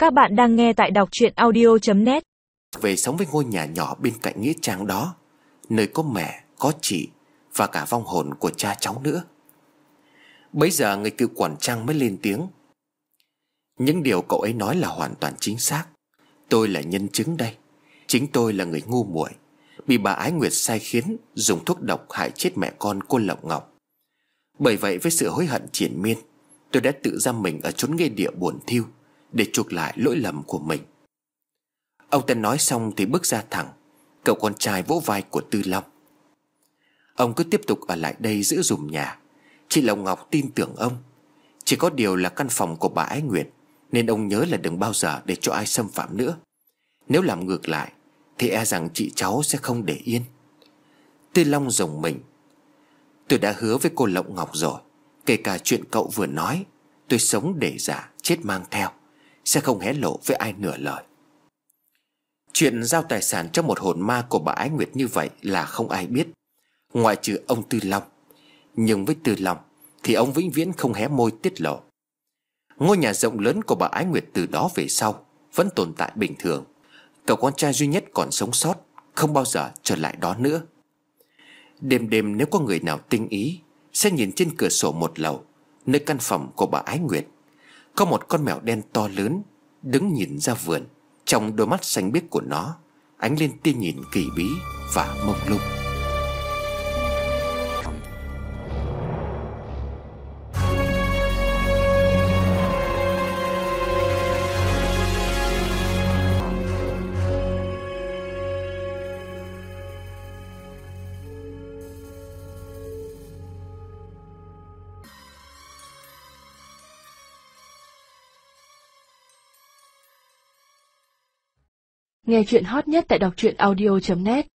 Các bạn đang nghe tại đọc truyện audio.net. Về sống với ngôi nhà nhỏ bên cạnh nghĩa trang đó, nơi có mẹ, có chị và cả vong hồn của cha cháu nữa. Bấy giờ người cựu quản trang mới lên tiếng. Những điều cậu ấy nói là hoàn toàn chính xác. Tôi là nhân chứng đây. Chính tôi là người ngu muội, bị bà Ái Nguyệt sai khiến dùng thuốc độc hại chết mẹ con cô Lộc Ngọc. Bởi vậy với sự hối hận triền miên, tôi đã tự giam mình ở chốn nghĩa địa buồn thiu để chuộc lại lỗi lầm của mình. Ông ta nói xong thì bước ra thẳng. Cậu con trai vỗ vai của Tư Long. Ông cứ tiếp tục ở lại đây giữ giùm nhà. Chị Lộc Ngọc tin tưởng ông. Chỉ có điều là căn phòng của bà Ái Nguyệt, nên ông nhớ là đừng bao giờ để cho ai xâm phạm nữa. Nếu làm ngược lại thì e rằng chị cháu sẽ không để yên. Tư Long rùng mình. Tôi đã hứa với cô Lộc Ngọc rồi, kể cả chuyện cậu vừa nói, tôi sống để giả chết mang theo, sẽ không hé lộ với ai nửa lời. Chuyện giao tài sản cho một hồn ma của bà Ái Nguyệt như vậy là không ai biết, ngoại trừ ông Tư Long. Nhưng với Tư Long thì ông vĩnh viễn không hé môi tiết lộ. Ngôi nhà rộng lớn của bà Ái Nguyệt từ đó về sau vẫn tồn tại bình thường. Cậu con trai duy nhất còn sống sót không bao giờ trở lại đó nữa. Đêm đêm nếu có người nào tinh ý sẽ nhìn trên cửa sổ một lầu, nơi căn phòng của bà Ái Nguyệt, có một con mèo đen to lớn đứng nhìn ra vườn. Trong đôi mắt xanh biếc của nó ánh lên tia nhìn kỳ bí và mông lung. Nghe chuyện hot nhất tại đọc truyện audio.net.